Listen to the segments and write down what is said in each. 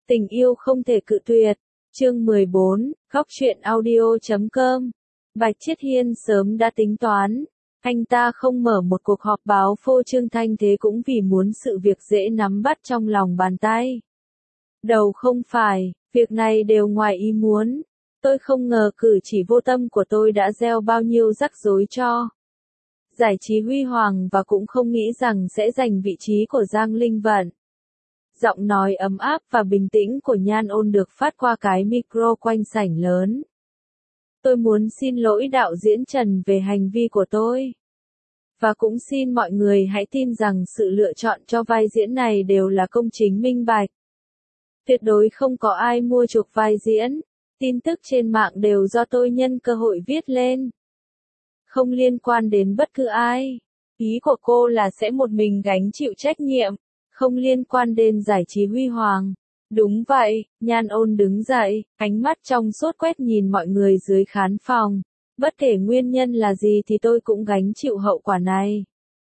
Tình yêu không thể cự tuyệt. Chương 14, Góc truyện audio.com. Bạch Chiết Hiên sớm đã tính toán. Anh ta không mở một cuộc họp báo phô trương thanh thế cũng vì muốn sự việc dễ nắm bắt trong lòng bàn tay. Đầu không phải, việc này đều ngoài ý muốn. Tôi không ngờ cử chỉ vô tâm của tôi đã gieo bao nhiêu rắc rối cho giải trí huy hoàng và cũng không nghĩ rằng sẽ giành vị trí của Giang Linh Vận. Giọng nói ấm áp và bình tĩnh của Nhan Ôn được phát qua cái micro quanh sảnh lớn. Tôi muốn xin lỗi đạo diễn Trần về hành vi của tôi. Và cũng xin mọi người hãy tin rằng sự lựa chọn cho vai diễn này đều là công chính minh bạch. Tuyệt đối không có ai mua chuộc vai diễn. Tin tức trên mạng đều do tôi nhân cơ hội viết lên. Không liên quan đến bất cứ ai. Ý của cô là sẽ một mình gánh chịu trách nhiệm. Không liên quan đến giải trí huy hoàng. Đúng vậy, Nhan Ôn đứng dậy, ánh mắt trong suốt quét nhìn mọi người dưới khán phòng. Bất kể nguyên nhân là gì thì tôi cũng gánh chịu hậu quả này.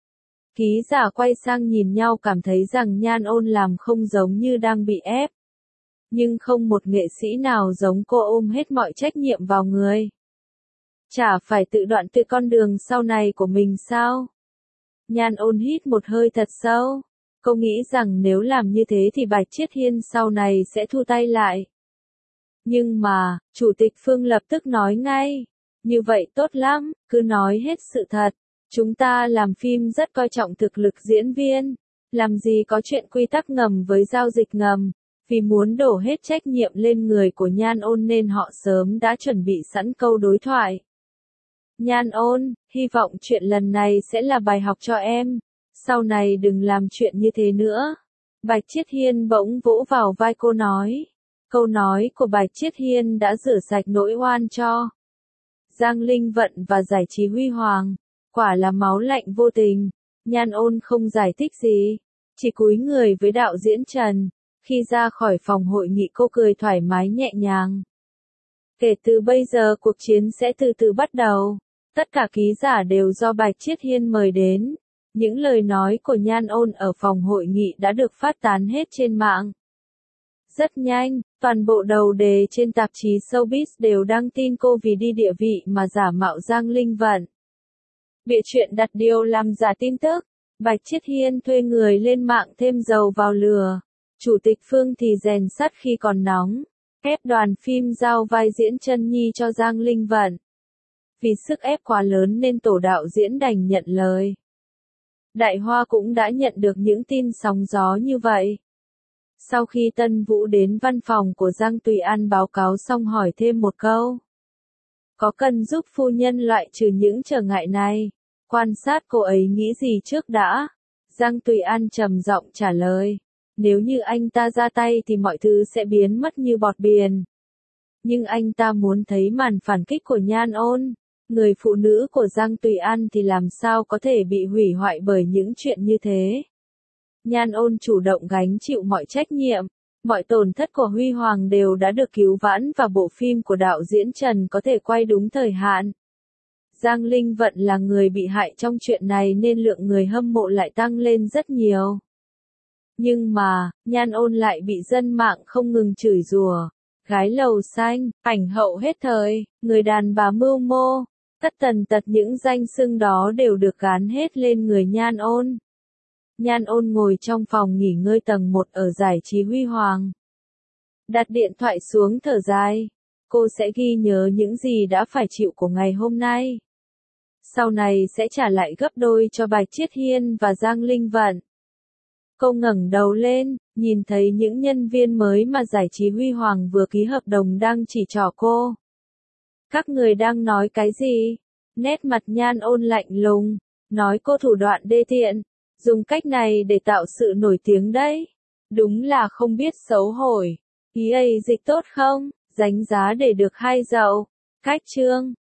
Ký giả quay sang nhìn nhau cảm thấy rằng Nhan Ôn làm không giống như đang bị ép. Nhưng không một nghệ sĩ nào giống cô ôm hết mọi trách nhiệm vào người. Chả phải tự đoạn tuyệt con đường sau này của mình sao? Nhan Ôn hít một hơi thật sâu. Cô nghĩ rằng nếu làm như thế thì Bạch Chiết Hiên sau này sẽ thu tay lại. Nhưng mà, Chủ tịch Phương lập tức nói ngay. Như vậy tốt lắm, cứ nói hết sự thật. Chúng ta làm phim rất coi trọng thực lực diễn viên. Làm gì có chuyện quy tắc ngầm với giao dịch ngầm. Vì muốn đổ hết trách nhiệm lên người của Nhan Ôn nên họ sớm đã chuẩn bị sẵn câu đối thoại. Nhan Ôn, hy vọng chuyện lần này sẽ là bài học cho em. Sau này đừng làm chuyện như thế nữa. Bạch Chiết Hiên bỗng vỗ vào vai cô nói. Câu nói của Bạch Chiết Hiên đã rửa sạch nỗi oan cho Giang Linh Vận và giải trí huy hoàng. Quả là máu lạnh vô tình. Nhan Ôn không giải thích gì. Chỉ cúi người với đạo diễn Trần. Khi ra khỏi phòng hội nghị cô cười thoải mái nhẹ nhàng. Kể từ bây giờ cuộc chiến sẽ từ từ bắt đầu. Tất cả ký giả đều do Bạch Chiết Hiên mời đến. Những lời nói của Nhan Ôn ở phòng hội nghị đã được phát tán hết trên mạng. Rất nhanh, toàn bộ đầu đề trên tạp chí Showbiz đều đăng tin cô vì đi địa vị mà giả mạo Giang Linh Vận. Bịa chuyện đặt điều làm giả tin tức. Bạch Chiết Hiên thuê người lên mạng thêm dầu vào lửa. Chủ tịch Phương thì rèn sắt khi còn nóng. Ép đoàn phim giao vai diễn chân nhi cho Giang Linh Vận. Vì sức ép quá lớn nên tổ đạo diễn đành nhận lời. Đại Hoa cũng đã nhận được những tin sóng gió như vậy. Sau khi Tân Vũ đến văn phòng của Giang Tùy An báo cáo xong hỏi thêm một câu. Có cần giúp phu nhân loại trừ những trở ngại này? Quan sát cô ấy nghĩ gì trước đã? Giang Tùy An trầm giọng trả lời. Nếu như anh ta ra tay thì mọi thứ sẽ biến mất như bọt biển. Nhưng anh ta muốn thấy màn phản kích của Nhan Ôn. Người phụ nữ của Giang Tùy An thì làm sao có thể bị hủy hoại bởi những chuyện như thế. Nhan Ôn chủ động gánh chịu mọi trách nhiệm. Mọi tổn thất của Huy Hoàng đều đã được cứu vãn và bộ phim của đạo diễn Trần có thể quay đúng thời hạn. Giang Linh Vận là người bị hại trong chuyện này nên lượng người hâm mộ lại tăng lên rất nhiều. Nhưng mà, Nhan Ôn lại bị dân mạng không ngừng chửi rủa. Gái lầu xanh, ảnh hậu hết thời, người đàn bà mưu mô. Tất tần tật những danh xưng đó đều được gán hết lên người Nhan Ôn. Nhan Ôn ngồi trong phòng nghỉ ngơi tầng 1 ở giải trí huy hoàng. Đặt điện thoại xuống thở dài. Cô sẽ ghi nhớ những gì đã phải chịu của ngày hôm nay. Sau này sẽ trả lại gấp đôi cho Bạch Chiết Hiên và Giang Linh Vận. Cô ngẩng đầu lên, nhìn thấy những nhân viên mới mà giải trí huy hoàng vừa ký hợp đồng đang chỉ trỏ cô. Các người đang nói cái gì? Nét mặt Nhan Ôn lạnh lùng, nói cô thủ đoạn đê tiện, dùng cách này để tạo sự nổi tiếng đấy. Đúng là không biết xấu hổ. Ý ấy dịch tốt không? Đánh giá để được 2 dậu. Cách chương.